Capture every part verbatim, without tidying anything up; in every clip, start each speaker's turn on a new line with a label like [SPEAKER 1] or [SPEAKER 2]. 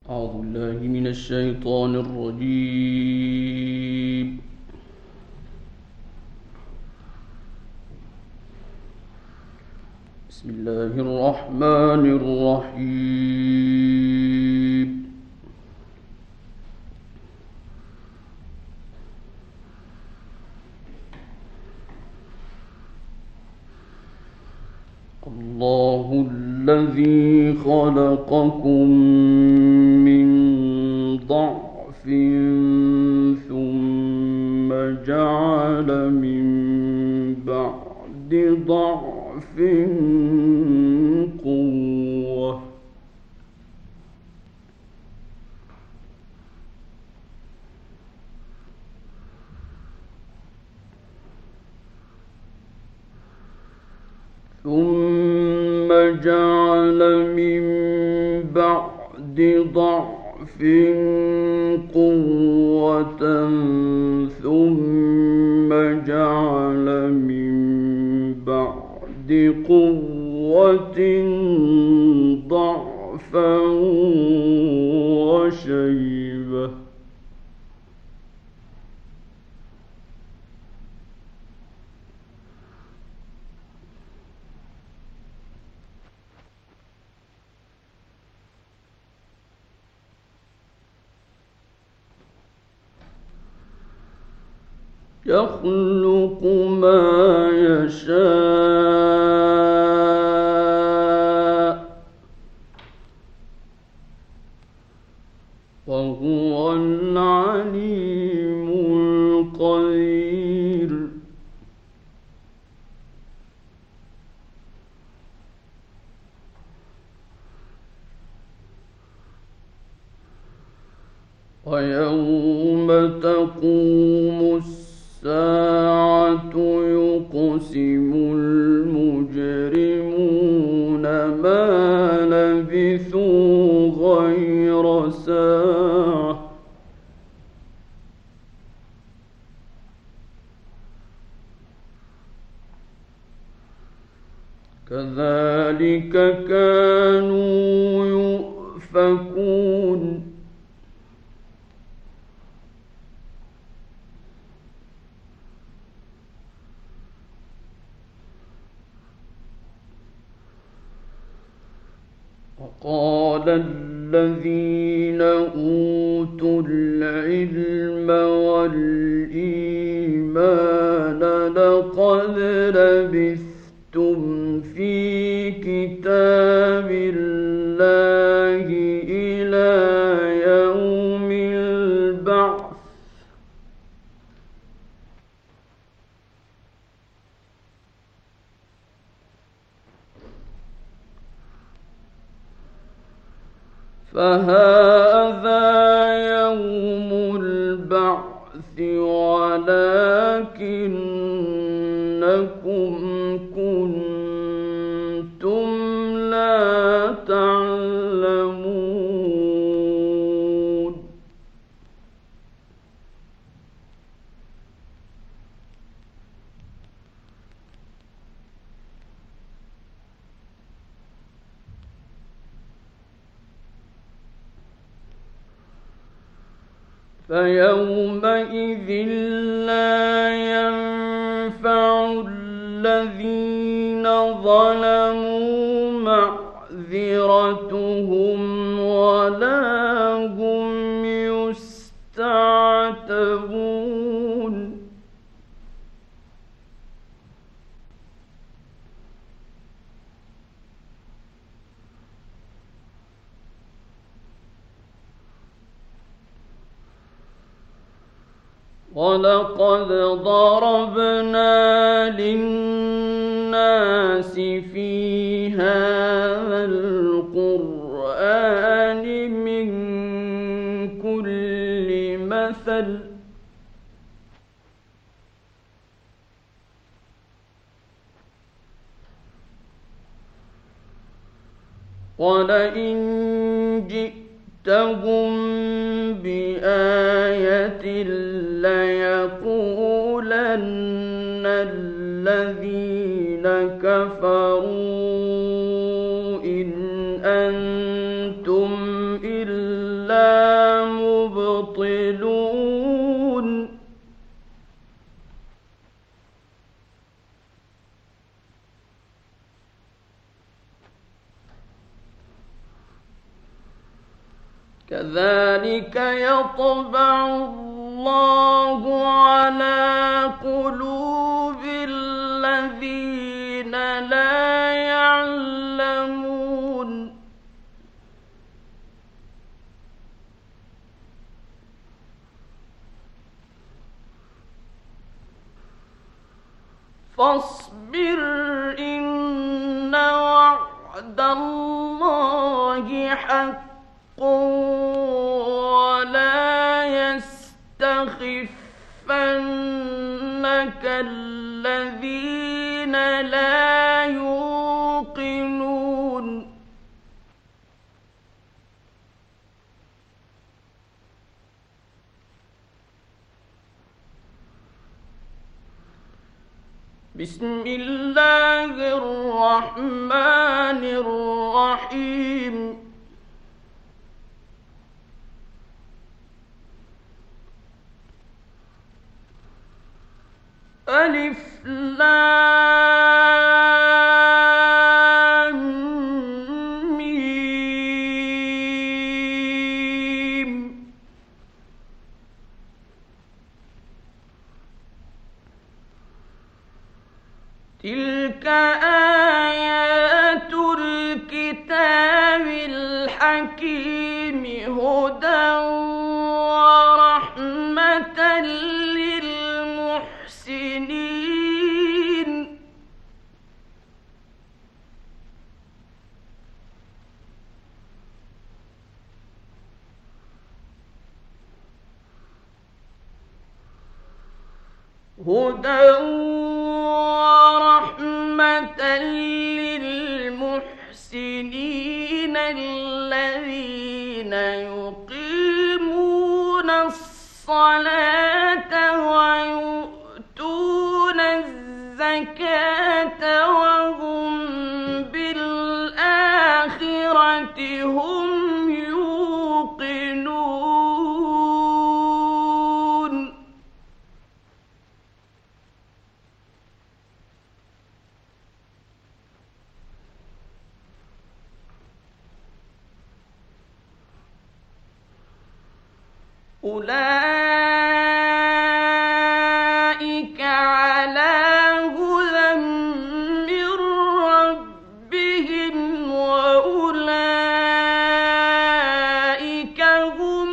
[SPEAKER 1] أعوذ بالله من الشيطان الرجيم. بسم الله الرحمن الرحيم. الله الذي خلقكم من ضعف ثم جعل من بعد ضعف قوة ثم جعل من بعد ضعف قوة ثم جعل من بعد قوة ضعفا وشيبة يخلق ما يشاء وهو العليم القدير. ويوم تقوم الساعة يقسم المجرمون ما لبثوا غير ساعة كذلك كانوا يؤفكون. وقال الذين أوتوا العلم والإيمان لقد لبثتم في كتاب الله إلى يوم البعث فهذا يوم البعث ولكنكم كنتم لا تعلمون. فيومئذ لا ينفع الذين ظلموا معذرتهم ولا هم يستعتبون. ولقد ضربنا للناس في هذا القرآن من كل مثل ولئن جئتهم بآية ليقولن الذين كفروا إن أنتم إلا إلا مبطلون كذلك يطبع الله على قلوب الذين لا يعلمون فاصبر إن وعد الله حق ولا يستخفنك الذين لا يوقنون بسم الله الرحمن الرحيم ألف لام ميم تلك آيات الكتاب الحكيم هدى ورحمة للمحسنين هدى ورحمة للمحسنين الذين يقيمون الصلاة ويؤتون الزكاة وهم بالآخرة هم يوقنون أولئك على هدى من ربهم وأولئك هم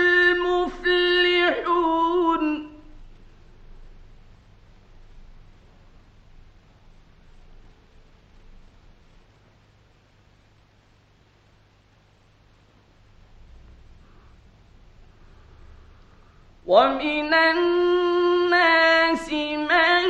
[SPEAKER 1] المفلحون ومن الناس من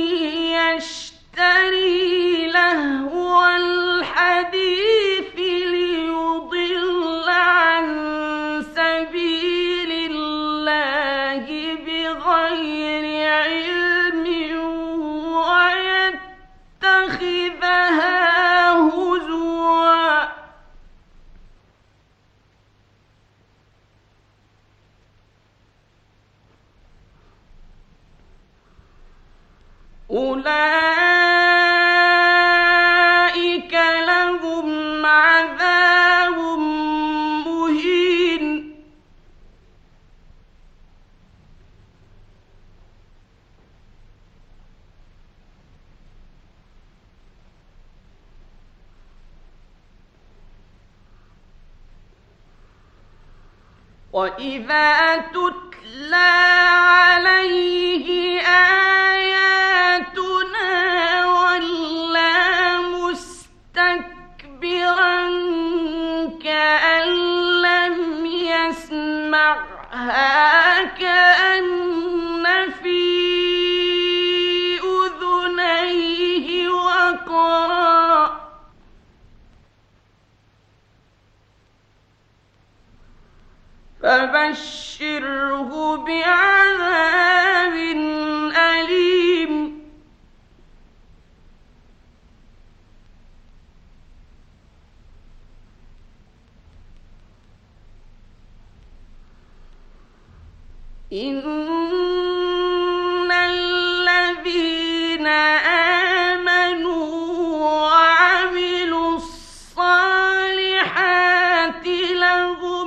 [SPEAKER 1] يشتري لهو الحديث ليضل عن سبيل الله بغير علم ويتخذها هزوا أولئك لهم عذاب مهين وإذا تتلى عليه آياتنا ولى مستكبرا كأن لم يسمعها كأن في أذنيه وقرا فبشره بعذاب أليم إن الذين آمنوا وعملوا الصالحات لهم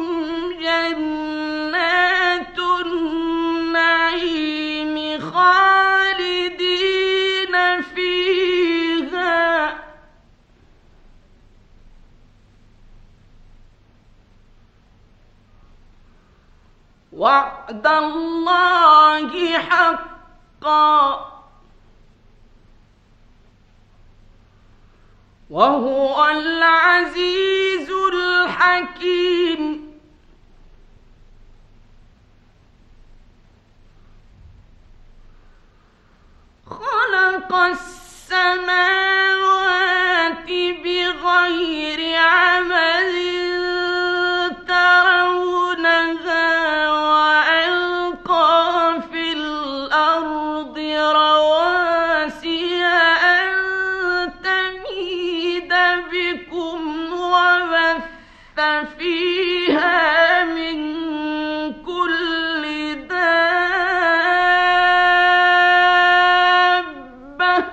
[SPEAKER 1] جنات النعيم خالدين فيها وعد الله حقا وهو العزيز الحكيم. خلق السماوات بغير عمد ترونها وألقى في الأرض رواسي أن تميد بكم وبث فيها من كل دابة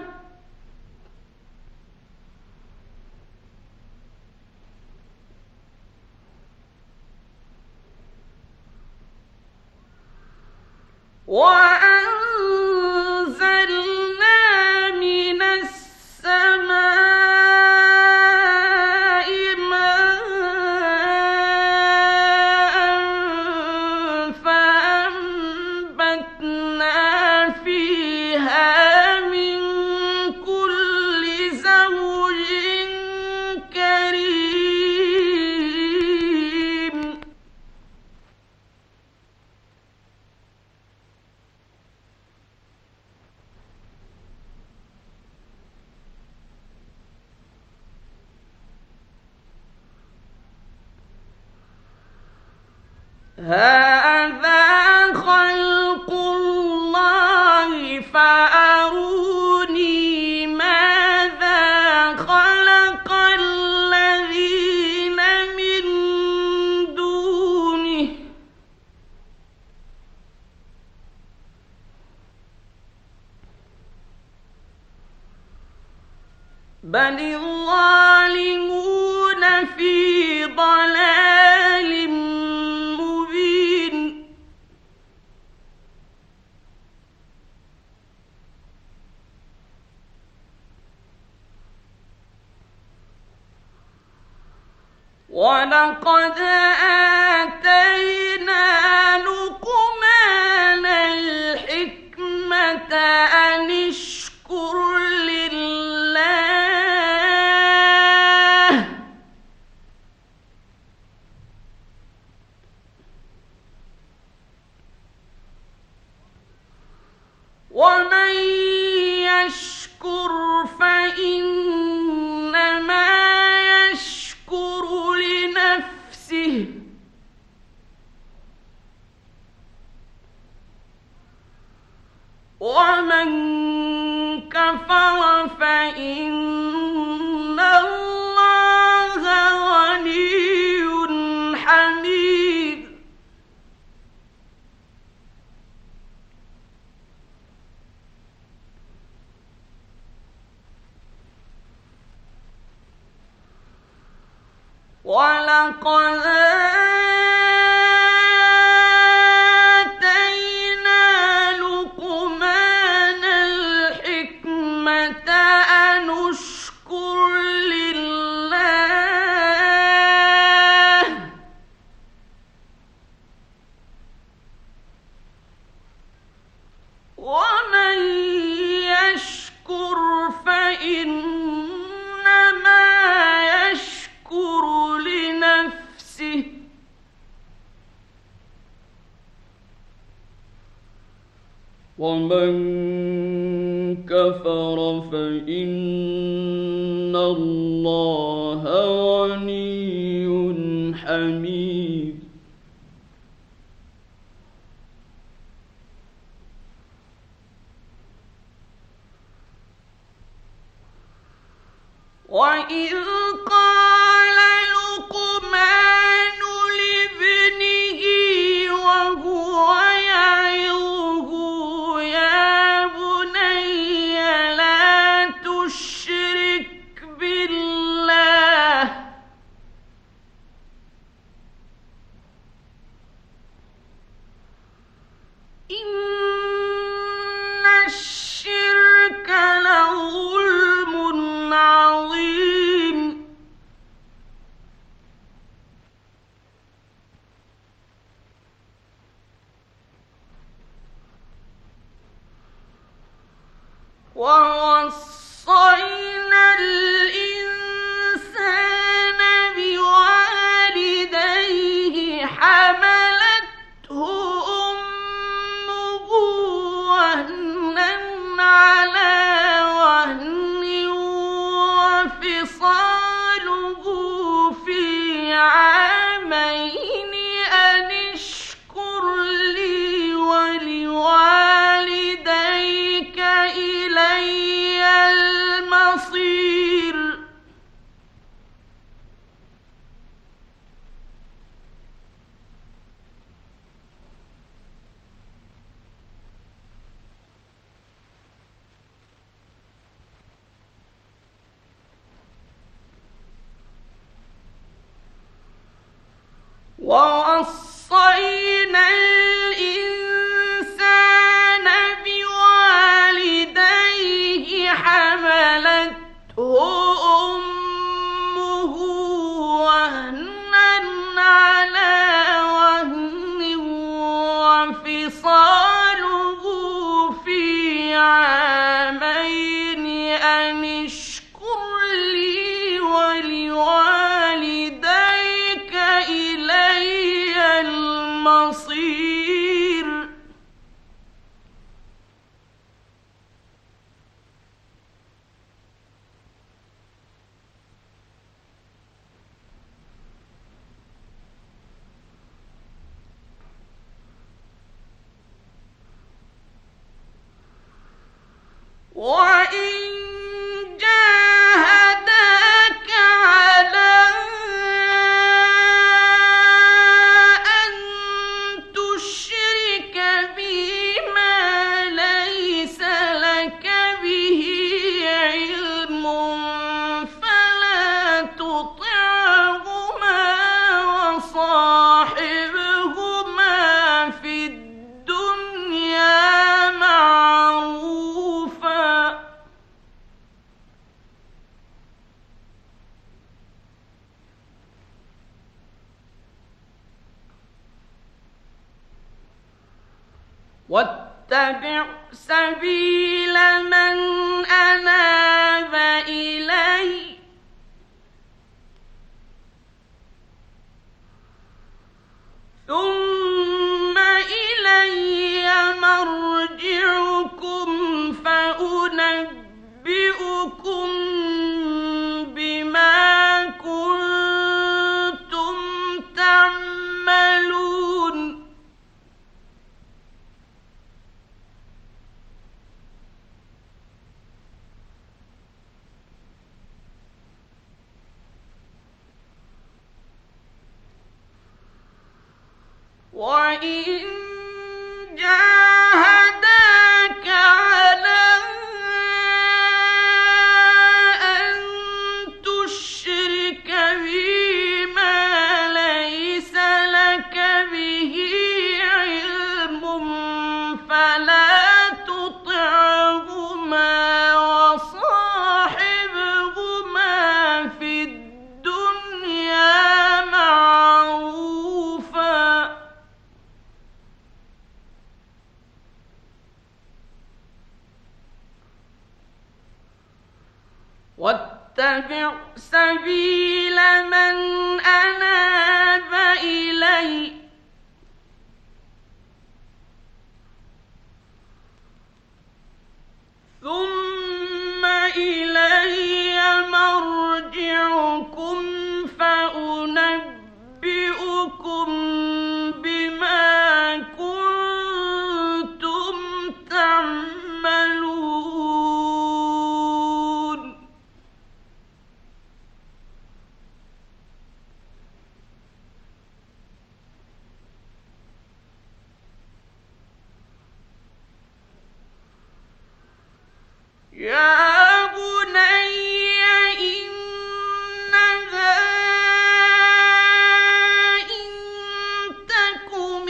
[SPEAKER 1] وأنزلنا من السماء ماء فأنبتنا فيها من كل زوج كريم. هذا خلق الله فأروني ماذا خلق الذين من دونه بل الظالمون في ضلال مبين. ولقد آتينا لقمان الحكمة أن اشكر لله ومن يشكر فإنما يشكر لنفسه ومن كفر فإن الله غني حميد. ولقد آتينا لقمان الحكمة أن اشكر لله ومن يشكر فإنما يشكر لنفسه ومن كفر فإن الله غني حميد. وإذ قال لقمان لابنه وهو يعظه ووصينا الإنسان بوالديه حملته أمه وهنا على وهن وفصاله في عامين أن اشكر لي ولوالديك إلي المصير. ووصينا الإنسان بوالديه حملته أمه وهنا على وهن وفصاله في عامين أن اشكر لي ولوالديك إلي المصير. وإن جاهداك على أن تشرك بي ما ليس لك به علم فلا تطعهما وصاحبهما في الدنيا معروفا. واتبع سبيل من أناب إلي ثم إلي مرجعكم فأنبئكم بما كنتم تعملون. وإن جاهداك على أن تشرك بي ما ليس لك به علم فلا تطعهما وصاحبهما في الدنيا معروفا. واتبع سبيل من أناب إلي ثم إلي مرجعكم فأنبئكم بما كنتم تعملون. يا بني إنها إن تك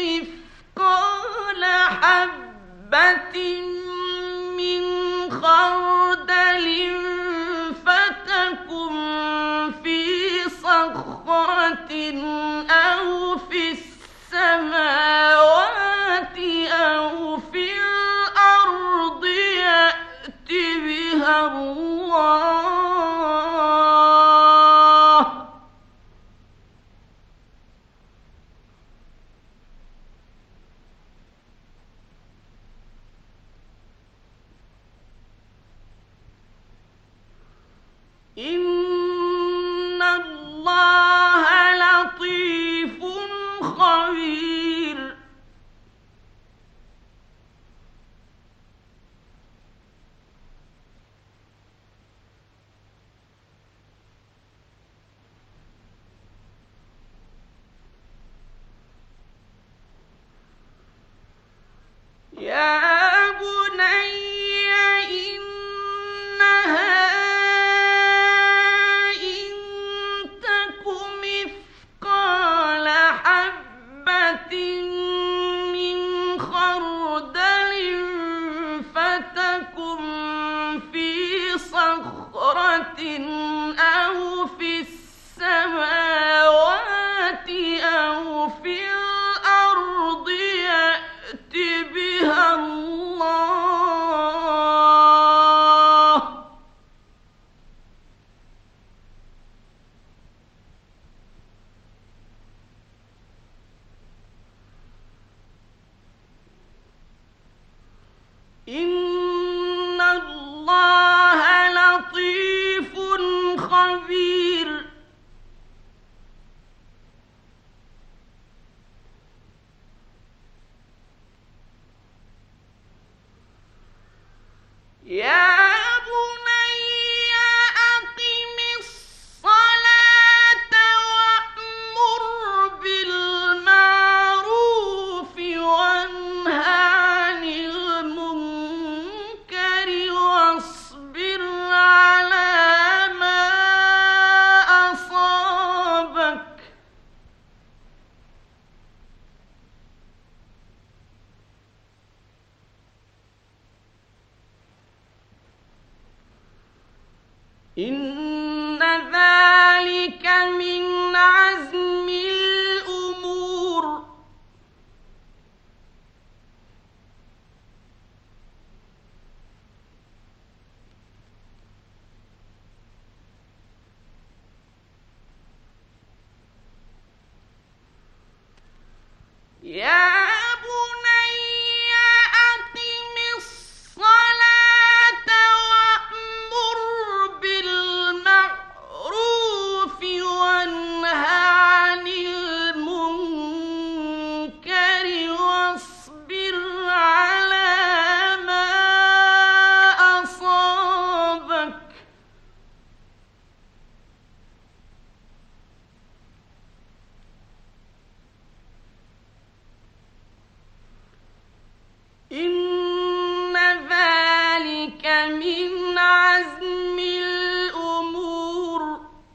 [SPEAKER 1] مثقال حبة من خردل فتكن في صخرة أو في السماوات أو في الأرض يأت إن الله لطيف خبير. يا بني إنها إن تك مثقال حبة من خردل فتكن في صخرة أو في السماوات أو في الأرض يأت بها الله. إن الله لطيف خبير. يا بني أقم الصلاة وأمر بالمعروف وانه عن المنكر واصبر على ما أصابك إن ذلك من عزم الأمور. يا بني أقم الصلاة وأمر بالمعروف وانه عن المنكر واصبر على ما أصابك إن ذلك من عزم الأمور.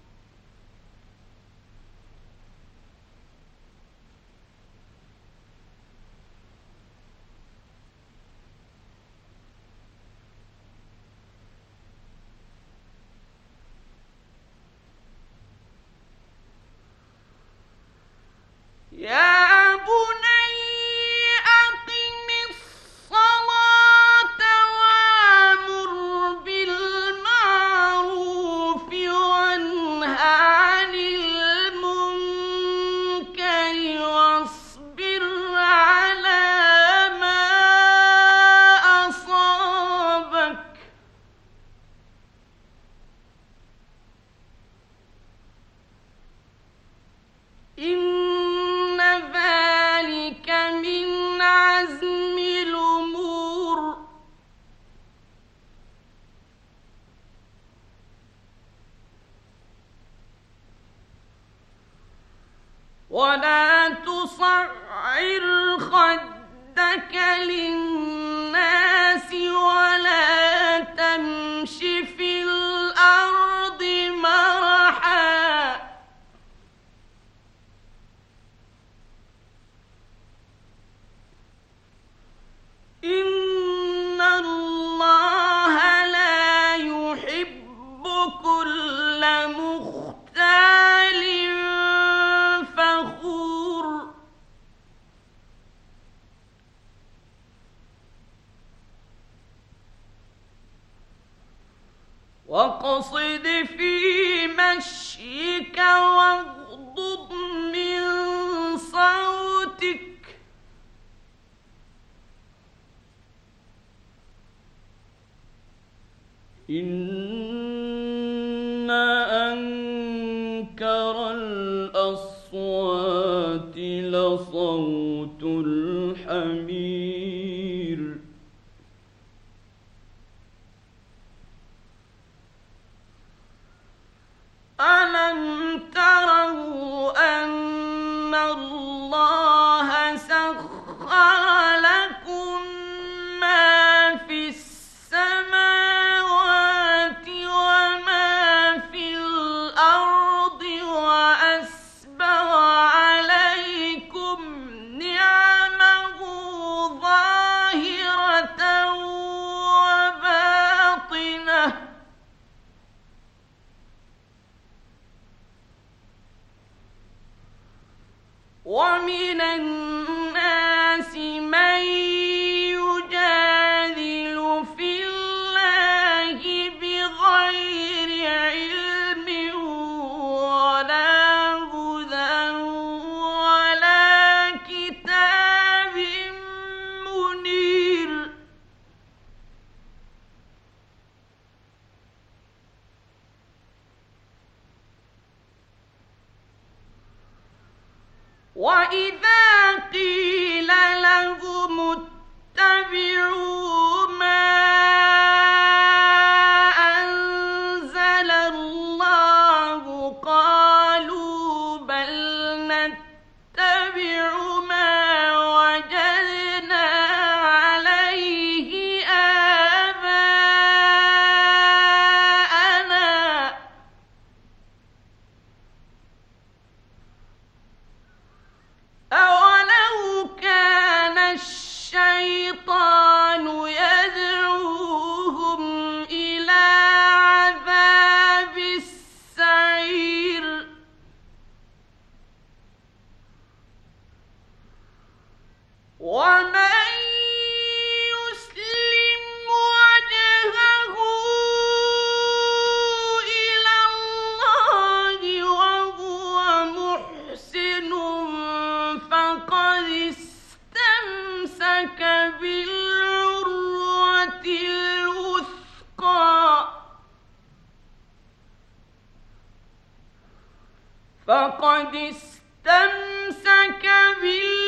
[SPEAKER 1] يا بني أقم الصلاة وأمر بالمعروف وانه عن المنكر واصبر على ما أصابك إن ذلك من عزم الأمور. ولا تصعر خدك للناس ولا تمش في الأرض مرحا إن الله لا يحب كل مختال فخور. واقصد في مشيك واغضض من صوتك إن صوت الحمير ألم تروا أن الله سخر لكم ما في السماوات وما في الأرض وأسبغ عليكم نعمه ظاهرة وباطنة ومن الناس من يجادل في الله بغير علم ولا هدى ولا كتاب منير وَإِذَا قِيلَ لَهُمُ اتَّبِعُوا مَا أَنزَلَ اللَّهُ قَالُوا بَلْ نَتَّبِعُ مَا وَجَدْنَا عَلَيْهِ آبَاءَنَا أَوَلَوْ كَانَ الشَّيْطَانُ يَدْعُوهُمْ إِلَى عَذَابِ السَّعِيرِ وَمَن يُسْلِمْ وَجْهَهُ إِلَى اللَّهِ وَهُوَ مُحْسِنٌ فقد استمسك بالعروة الوثقى فقد استمسك بالعروة